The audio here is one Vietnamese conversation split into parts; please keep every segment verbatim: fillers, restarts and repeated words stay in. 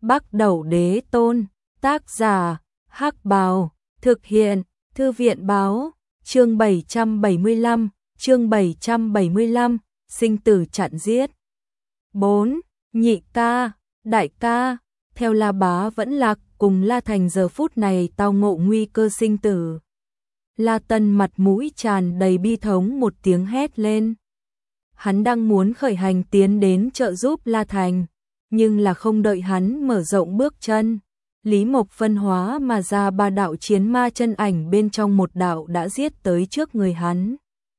Bắc Đẩu Đế Tôn, tác giả, Hắc Bào, thực hiện, Thư viện báo, chương bảy trăm bảy mươi lăm, chương bảy trăm bảy mươi lăm, sinh tử chặn giết. bốn. Nhị ca, đại ca, theo La Bá vẫn lạc cùng La Thành giờ phút này tao ngộ nguy cơ sinh tử. La Tân mặt mũi tràn đầy bi thống một tiếng hét lên. Hắn đang muốn khởi hành tiến đến trợ giúp La Thành, nhưng là không đợi hắn mở rộng bước chân. Lý Mộc phân hóa mà ra ba đạo chiến ma chân ảnh bên trong một đạo đã giết tới trước người hắn.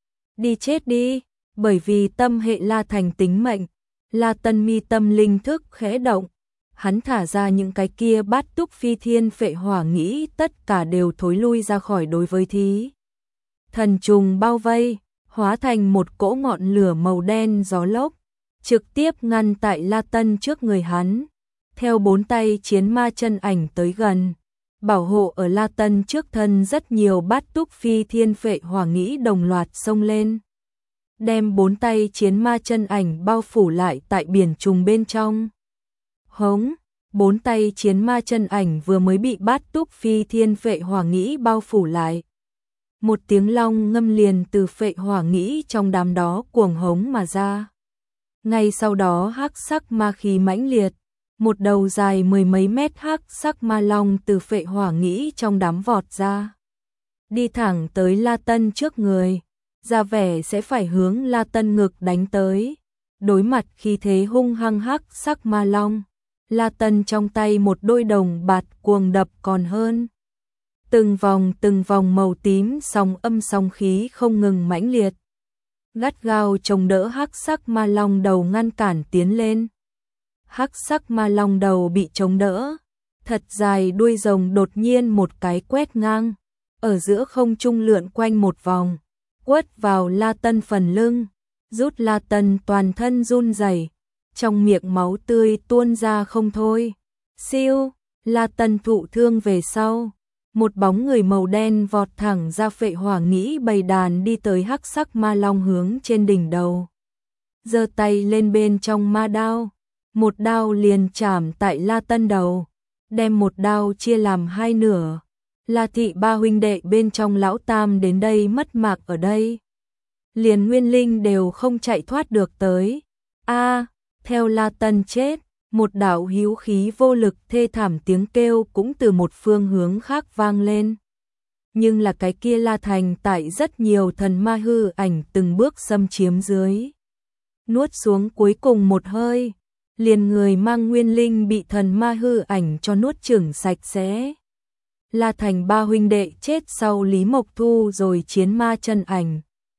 Đi chết đi, bởi vì tâm hệ La Thành tính mệnh, La Tân mi tâm linh thức khẽ động, hắn thả ra những cái kia bát túc phi thiên phệ hỏa nghĩ tất cả đều thối lui ra khỏi đối với thí. Thần trùng bao vây, hóa thành một cỗ ngọn lửa màu đen gió lốc, trực tiếp ngăn tại La Tân trước người hắn. Theo bốn tay chiến ma chân ảnh tới gần, bảo hộ ở La Tân trước thân rất nhiều bát túc phi thiên phệ hỏa nghĩ đồng loạt xông lên, đem bốn tay chiến ma chân ảnh bao phủ lại tại biển trùng bên trong. Hống, bốn tay chiến ma chân ảnh vừa mới bị bát túc phi thiên phệ hỏa nghĩ bao phủ lại. Một tiếng long ngâm liền từ phệ hỏa nghĩ trong đám đó cuồng hống mà ra. Ngay sau đó hắc sắc ma khí mãnh liệt, một đầu dài mười mấy mét hắc sắc ma long từ phệ hỏa nghĩ trong đám vọt ra. Đi thẳng tới La Tân trước người, ra vẻ sẽ phải hướng La Tân ngực đánh tới. Đối mặt khi thế hung hăng hắc sắc ma long, La Tân trong tay một đôi đồng bạt cuồng đập còn hơn. Từng vòng từng vòng màu tím sóng âm sóng khí không ngừng mãnh liệt, gắt gao chống đỡ hắc sắc ma long đầu ngăn cản tiến lên. Hắc sắc ma long đầu bị chống đỡ, thật dài đuôi rồng đột nhiên một cái quét ngang, ở giữa không trung lượn quanh một vòng, quất vào La Tân phần lưng, rút La Tân toàn thân run rẩy, trong miệng máu tươi tuôn ra không thôi. Siêu, La Tân thụ thương về sau, một bóng người màu đen vọt thẳng ra phệ hỏa nghĩ bầy đàn đi tới hắc sắc ma long hướng trên đỉnh đầu. Giơ tay lên bên trong ma đao, một đao liền chạm tại La Tân đầu, đem một đao chia làm hai nửa. La thị ba huynh đệ bên trong lão tam đến đây mất mạng ở đây, liền nguyên linh đều không chạy thoát được tới. A, theo La Tân chết, một đạo hữu khí vô lực thê thảm tiếng kêu cũng từ một phương hướng khác vang lên. Nhưng là cái kia La Thành tại rất nhiều thần ma hư ảnh từng bước xâm chiếm dưới, nuốt xuống cuối cùng một hơi, liền người mang nguyên linh bị thần ma hư ảnh cho nuốt chửng sạch sẽ. La Thành ba huynh đệ chết sau Lý Mộc thu rồi chiến ma chân ảnh.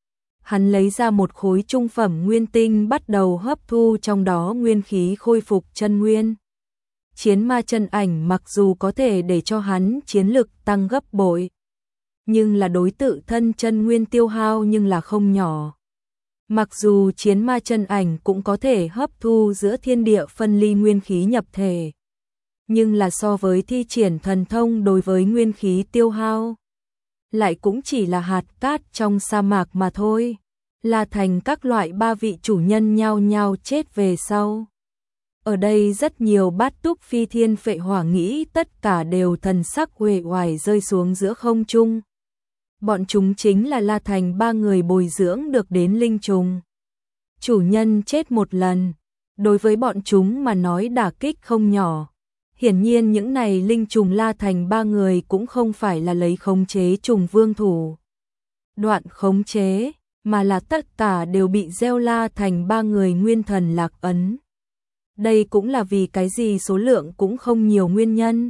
Hắn lấy ra một khối trung phẩm nguyên tinh bắt đầu hấp thu trong đó nguyên khí khôi phục chân nguyên. Chiến ma chân ảnh mặc dù có thể để cho hắn chiến lực tăng gấp bội, nhưng là đối tự thân chân nguyên tiêu hao nhưng là không nhỏ. Mặc dù chiến ma chân ảnh cũng có thể hấp thu giữa thiên địa phân ly nguyên khí nhập thể, nhưng là so với thi triển thần thông đối với nguyên khí tiêu hao, lại cũng chỉ là hạt cát trong sa mạc mà thôi. La Thành các loại ba vị chủ nhân nhao nhao chết về sau. Ở đây rất nhiều bát túc phi thiên phệ hỏa nghĩ tất cả đều thần sắc uể oải rơi xuống giữa không trung. Bọn chúng chính là La Thành ba người bồi dưỡng được đến linh trùng. Chủ nhân chết một lần, đối với bọn chúng mà nói đả kích không nhỏ. Hiển nhiên những này linh trùng La Thành ba người cũng không phải là lấy khống chế trùng vương thủ đoạn khống chế, mà là tất cả đều bị gieo La Thành ba người nguyên thần lạc ấn. Đây cũng là vì cái gì số lượng cũng không nhiều nguyên nhân.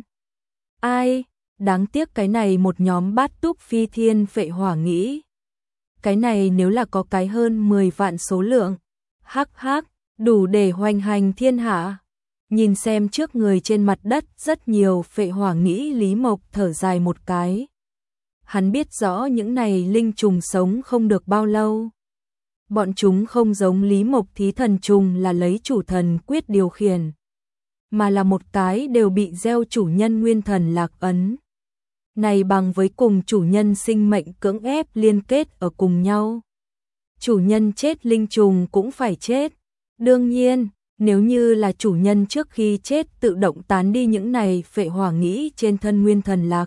Ai, đáng tiếc cái này một nhóm bát túc phi thiên phệ hỏa nghĩ. Cái này nếu là có cái hơn mười vạn số lượng, hắc hắc, đủ để hoành hành thiên hạ. Nhìn xem trước người trên mặt đất rất nhiều phệ hỏa nghĩ, Lý Mộc thở dài một cái. Hắn biết rõ những này linh trùng sống không được bao lâu. Bọn chúng không giống Lý Mộc thí thần trùng là lấy chủ thần quyết điều khiển, mà là một cái đều bị gieo chủ nhân nguyên thần lạc ấn. Này bằng với cùng chủ nhân sinh mệnh cưỡng ép liên kết ở cùng nhau. Chủ nhân chết linh trùng cũng phải chết. Đương nhiên, Nếu như là chủ nhân trước khi chết tự động tán đi những này phệ hỏa nghĩ trên thân nguyên thần lạc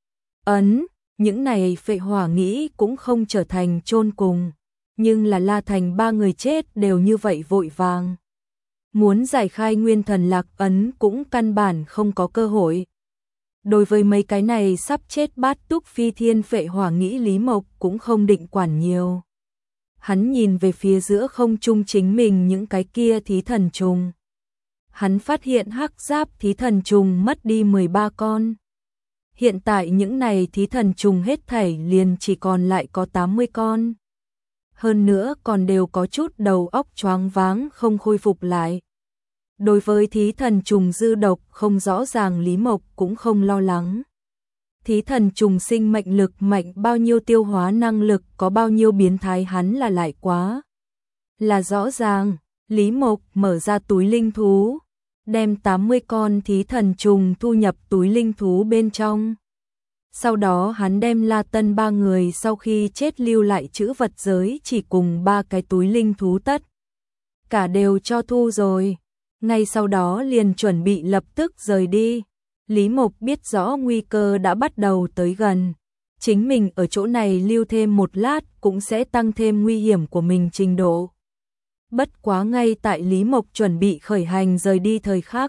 ấn, những này phệ hỏa nghĩ cũng không trở thành chôn cùng, nhưng là La Thành ba người chết đều như vậy vội vàng. Muốn giải khai nguyên thần lạc ấn cũng căn bản không có cơ hội. Đối với mấy cái này sắp chết bát túc phi thiên phệ hỏa nghĩ Lý Mộc cũng không định quản nhiều. Hắn nhìn về phía giữa không trung chính mình những cái kia thí thần trùng. Hắn phát hiện hắc giáp thí thần trùng mất đi mười ba con. Hiện tại những này thí thần trùng hết thảy liền chỉ còn lại có tám mươi con. Hơn nữa còn đều có chút đầu óc choáng váng không khôi phục lại. Đối với thí thần trùng dư độc không rõ ràng Lý Mộc cũng không lo lắng. Thí thần trùng sinh mệnh lực mạnh bao nhiêu, tiêu hóa năng lực có bao nhiêu biến thái hắn là lại quá là rõ ràng. Lý Mộc mở ra túi linh thú, đem tám mươi con thí thần trùng thu nhập túi linh thú bên trong. Sau đó hắn đem La Tân ba người sau khi chết lưu lại chữ vật giới chỉ cùng ba cái túi linh thú tất cả đều cho thu rồi. Ngay sau đó liền chuẩn bị lập tức rời đi. Lý Mộc biết rõ nguy cơ đã bắt đầu tới gần. Chính mình ở chỗ này lưu thêm một lát cũng sẽ tăng thêm nguy hiểm của mình trình độ. Bất quá ngay tại Lý Mộc chuẩn bị khởi hành rời đi thời khắc,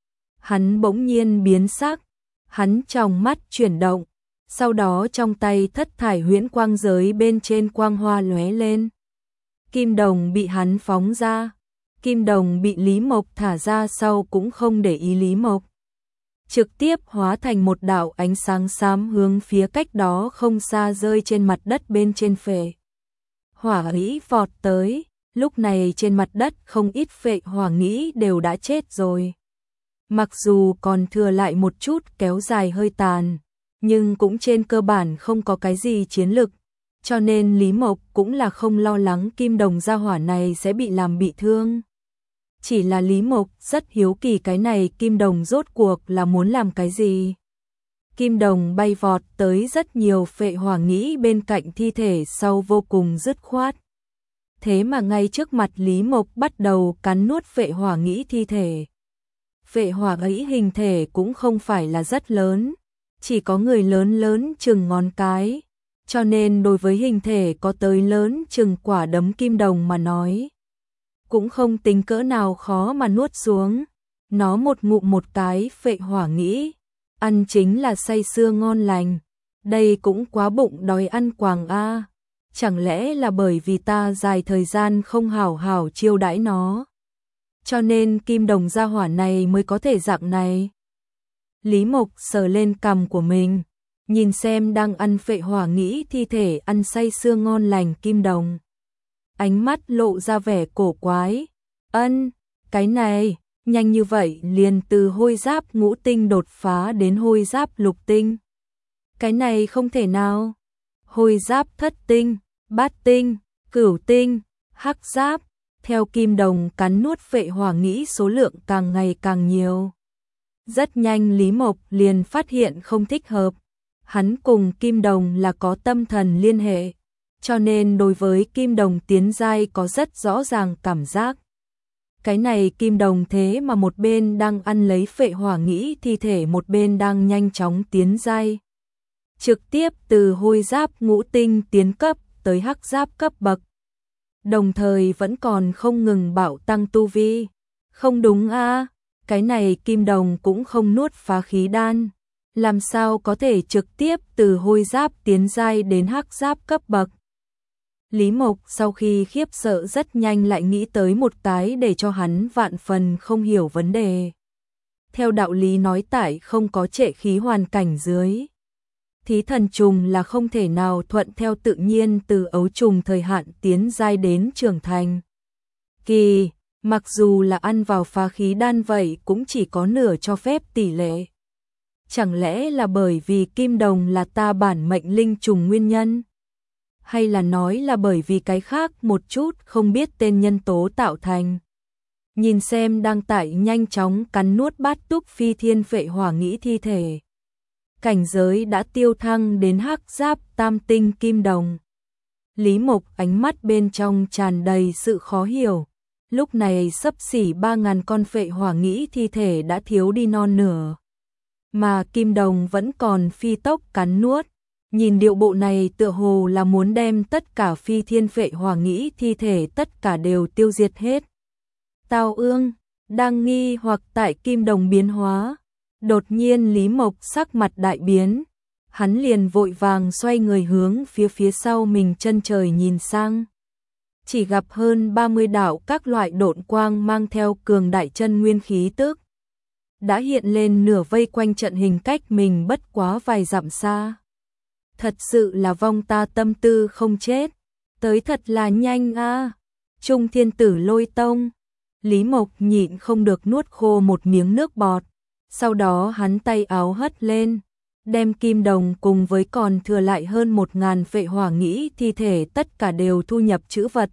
hắn bỗng nhiên biến sắc, hắn tròng mắt chuyển động, sau đó trong tay thất thải huyễn quang giới bên trên quang hoa lóe lên. Kim đồng bị hắn phóng ra, kim đồng bị Lý Mộc thả ra sau cũng không để ý Lý Mộc. Trực tiếp hóa thành một đạo ánh sáng xám hướng phía cách đó không xa rơi trên mặt đất bên trên phệ hỏa nghĩ vọt tới. Lúc này trên mặt đất không ít phệ hỏa nghĩ đều đã chết rồi. Mặc dù còn thừa lại một chút kéo dài hơi tàn, nhưng cũng trên cơ bản không có cái gì chiến lực, cho nên Lý Mộc cũng là không lo lắng kim đồng gia hỏa này sẽ bị làm bị thương. Chỉ là Lý Mộc rất hiếu kỳ cái này kim đồng rốt cuộc là muốn làm cái gì. Kim đồng bay vọt tới rất nhiều phệ hỏa nghĩ bên cạnh thi thể sau vô cùng dứt khoát. Thế mà ngay trước mặt Lý Mộc bắt đầu cắn nuốt phệ hỏa nghĩ thi thể. Phệ hỏa nghĩ hình thể cũng không phải là rất lớn, chỉ có người lớn lớn chừng ngón cái, cho nên đối với hình thể có tới lớn chừng quả đấm kim đồng mà nói, cũng không tính cỡ nào khó mà nuốt xuống. Nó một ngụm một cái phệ hỏa nghĩ, ăn chính là say sưa ngon lành. Đây cũng quá bụng đói ăn quàng a. Chẳng lẽ là bởi vì ta dài thời gian không hảo hảo chiêu đãi nó, cho nên kim đồng gia hỏa này mới có thể dạng này. Lý Mộc sờ lên cằm của mình, nhìn xem đang ăn phệ hỏa nghĩ thi thể ăn say sưa ngon lành kim đồng. Ánh mắt lộ ra vẻ cổ quái. Ân, cái này, nhanh như vậy liền từ hôi giáp ngũ tinh đột phá đến hôi giáp lục tinh. Cái này không thể nào. Hôi giáp thất tinh, bát tinh, cửu tinh, hắc giáp, theo kim đồng cắn nuốt phệ hỏa nghĩ số lượng càng ngày càng nhiều. Rất nhanh Lý Mộc liền phát hiện không thích hợp. Hắn cùng kim đồng là có tâm thần liên hệ, cho nên đối với kim đồng tiến giai có rất rõ ràng cảm giác. Cái này kim đồng thế mà một bên đang ăn lấy phệ hỏa nghĩ thi thể, một bên đang nhanh chóng tiến giai. Trực tiếp từ hôi giáp ngũ tinh tiến cấp tới hắc giáp cấp bậc. Đồng thời vẫn còn không ngừng bạo tăng tu vi. Không đúng a, cái này kim đồng cũng không nuốt phá khí đan, làm sao có thể trực tiếp từ hôi giáp tiến giai đến hắc giáp cấp bậc. Lý Mộc sau khi khiếp sợ rất nhanh lại nghĩ tới một cái để cho hắn vạn phần không hiểu vấn đề. Theo đạo lý nói tại không có trệ khí hoàn cảnh dưới, thí thần trùng là không thể nào thuận theo tự nhiên từ ấu trùng thời hạn tiến giai đến trưởng thành. Kỳ, mặc dù là ăn vào phá khí đan vậy cũng chỉ có nửa cho phép tỷ lệ. Chẳng lẽ là bởi vì kim đồng là ta bản mệnh linh trùng nguyên nhân? Hay là nói là bởi vì cái khác một chút không biết tên nhân tố tạo thành? Nhìn xem đang tại nhanh chóng cắn nuốt bát túc phi thiên phệ hỏa nghĩ thi thể. Cảnh giới đã tiêu thăng đến hắc giáp tam tinh kim đồng. Lý Mộc ánh mắt bên trong tràn đầy sự khó hiểu. lúc này xấp xỉ ba ngàn con phệ hỏa nghĩ thi thể đã thiếu đi non nửa. Mà Kim Đồng vẫn còn phi tốc cắn nuốt, nhìn điệu bộ này tựa hồ là muốn đem tất cả phi thiên phệ hỏa nghĩ thi thể tất cả đều tiêu diệt hết. Tào Ương đang nghi hoặc tại Kim Đồng biến hóa, đột nhiên Lý Mộc sắc mặt đại biến, hắn liền vội vàng xoay người hướng phía phía sau mình chân trời nhìn sang. Chỉ gặp hơn ba mươi đạo các loại độn quang mang theo cường đại chân nguyên khí tức đã hiện lên nửa vây quanh trận hình cách mình bất quá vài dặm xa. Thật sự là vong ta tâm tư không chết, tới thật là nhanh a. À. Trung Thiên Tử Lôi Tông, Lý Mộc nhịn không được nuốt khô một miếng nước bọt, sau đó hắn tay áo hất lên, đem Kim Đồng cùng với còn thừa lại hơn một ngàn phệ hỏa nghĩ thi thể tất cả đều thu nhập trữ vật.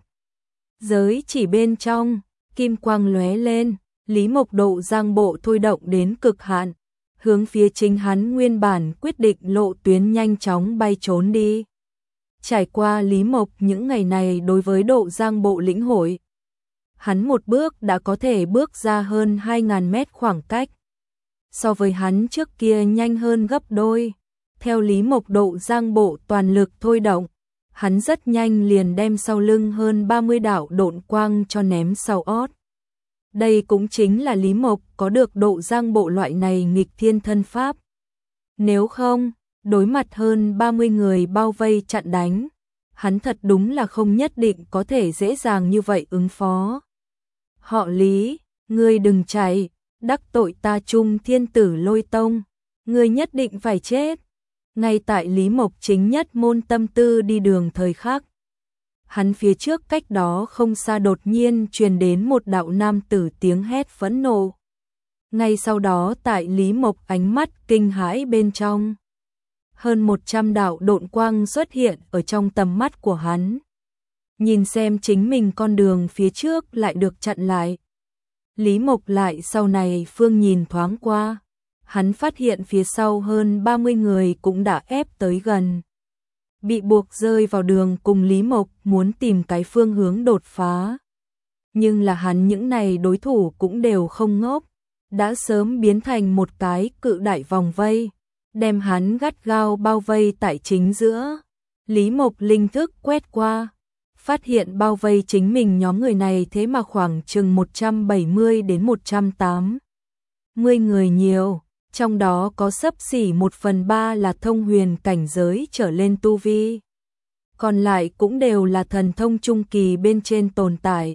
Giới chỉ bên trong, kim quang lóe lên, Lý Mộc độ giang bộ thôi động đến cực hạn, hướng phía chính hắn nguyên bản quyết định lộ tuyến nhanh chóng bay trốn đi. Trải qua Lý Mộc những ngày này đối với độ giang bộ lĩnh hội, hắn một bước đã có thể bước ra hơn hai ngàn mét khoảng cách. So với hắn trước kia nhanh hơn gấp đôi, theo Lý Mộc độ giang bộ toàn lực thôi động, hắn rất nhanh liền đem sau lưng hơn ba mươi đạo độn quang cho ném sau ót. Đây cũng chính là Lý Mộc có được độ giang bộ loại này nghịch thiên thân pháp. Nếu không, đối mặt hơn ba mươi người bao vây chặn đánh, hắn thật đúng là không nhất định có thể dễ dàng như vậy ứng phó. Họ Lý, ngươi đừng chạy, đắc tội ta Trung Thiên Tử Lôi Tông, ngươi nhất định phải chết. Ngay tại Lý Mộc chính nhất môn tâm tư đi đường thời khắc, hắn phía trước cách đó không xa đột nhiên truyền đến một đạo nam tử tiếng hét phẫn nộ. Ngay sau đó tại Lý Mộc ánh mắt kinh hãi bên trong, hơn một trăm đạo độn quang xuất hiện ở trong tầm mắt của hắn. Nhìn xem chính mình con đường phía trước lại được chặn lại. Lý Mộc lại sau này phương nhìn thoáng qua, hắn phát hiện phía sau hơn ba mươi người cũng đã ép tới gần. Bị buộc rơi vào đường cùng Lý Mộc muốn tìm cái phương hướng đột phá. Nhưng là hắn những này đối thủ cũng đều không ngốc, đã sớm biến thành một cái cự đại vòng vây, đem hắn gắt gao bao vây tại chính giữa. Lý Mộc linh thức quét qua, phát hiện bao vây chính mình nhóm người này thế mà khoảng chừng một trăm bảy mươi đến một trăm tám mươi người nhiều, trong đó có xấp xỉ một phần ba là thông huyền cảnh giới trở lên tu vi. Còn lại cũng đều là thần thông trung kỳ bên trên tồn tại.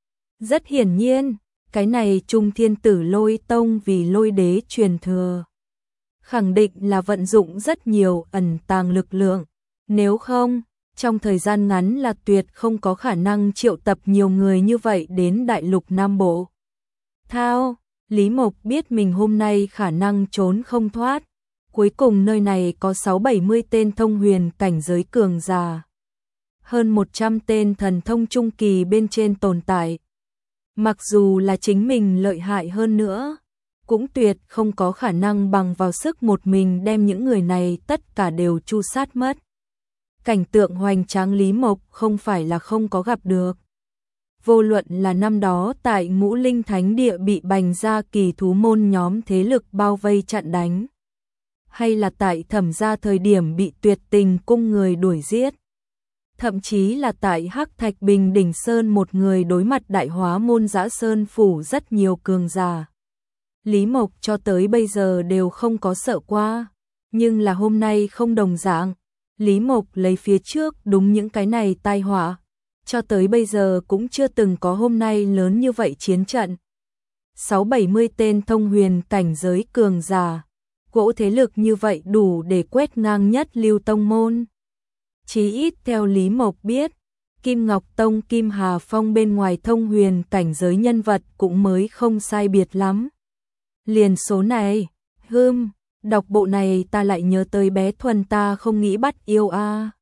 Rất hiển nhiên, cái này Trung Thiên Tử Lôi Tông vì lôi đế truyền thừa. Khẳng định là vận dụng rất nhiều ẩn tàng lực lượng, nếu không, trong thời gian ngắn là tuyệt không có khả năng triệu tập nhiều người như vậy đến đại lục Nam Bộ. Thao, Lý Mộc biết mình hôm nay khả năng trốn không thoát, cuối cùng nơi này có sáu bảy mươi tên thông huyền cảnh giới cường giả, hơn một trăm tên thần thông trung kỳ bên trên tồn tại. Mặc dù là chính mình lợi hại hơn nữa, cũng tuyệt không có khả năng bằng vào sức một mình đem những người này tất cả đều tru sát mất. Cảnh tượng hoành tráng Lý Mộc không phải là không có gặp được. Vô luận là năm đó tại Ngũ Linh Thánh Địa bị bành ra kỳ thú môn nhóm thế lực bao vây chặn đánh, hay là tại Thẩm gia thời điểm bị Tuyệt Tình cung người đuổi giết, thậm chí là tại Hắc Thạch Bình Đỉnh Sơn một người đối mặt Đại Hóa môn Dã Sơn phủ rất nhiều cường giả. Lý Mộc cho tới bây giờ đều không có sợ qua, nhưng là hôm nay không đồng dạng. Lý Mộc lấy phía trước đúng những cái này tai họa, cho tới bây giờ cũng chưa từng có hôm nay lớn như vậy chiến trận. Sáu bảy mươi tên thông huyền cảnh giới cường giả, cỗ thế lực như vậy đủ để quét ngang nhất lưu tông môn. Chí ít theo Lý Mộc biết, Kim Ngọc Tông Kim Hà Phong bên ngoài thông huyền cảnh giới nhân vật cũng mới không sai biệt lắm. Liền số này, hưm, đọc bộ này ta lại nhớ tới bé Thuần ta không nghĩ bắt yêu a.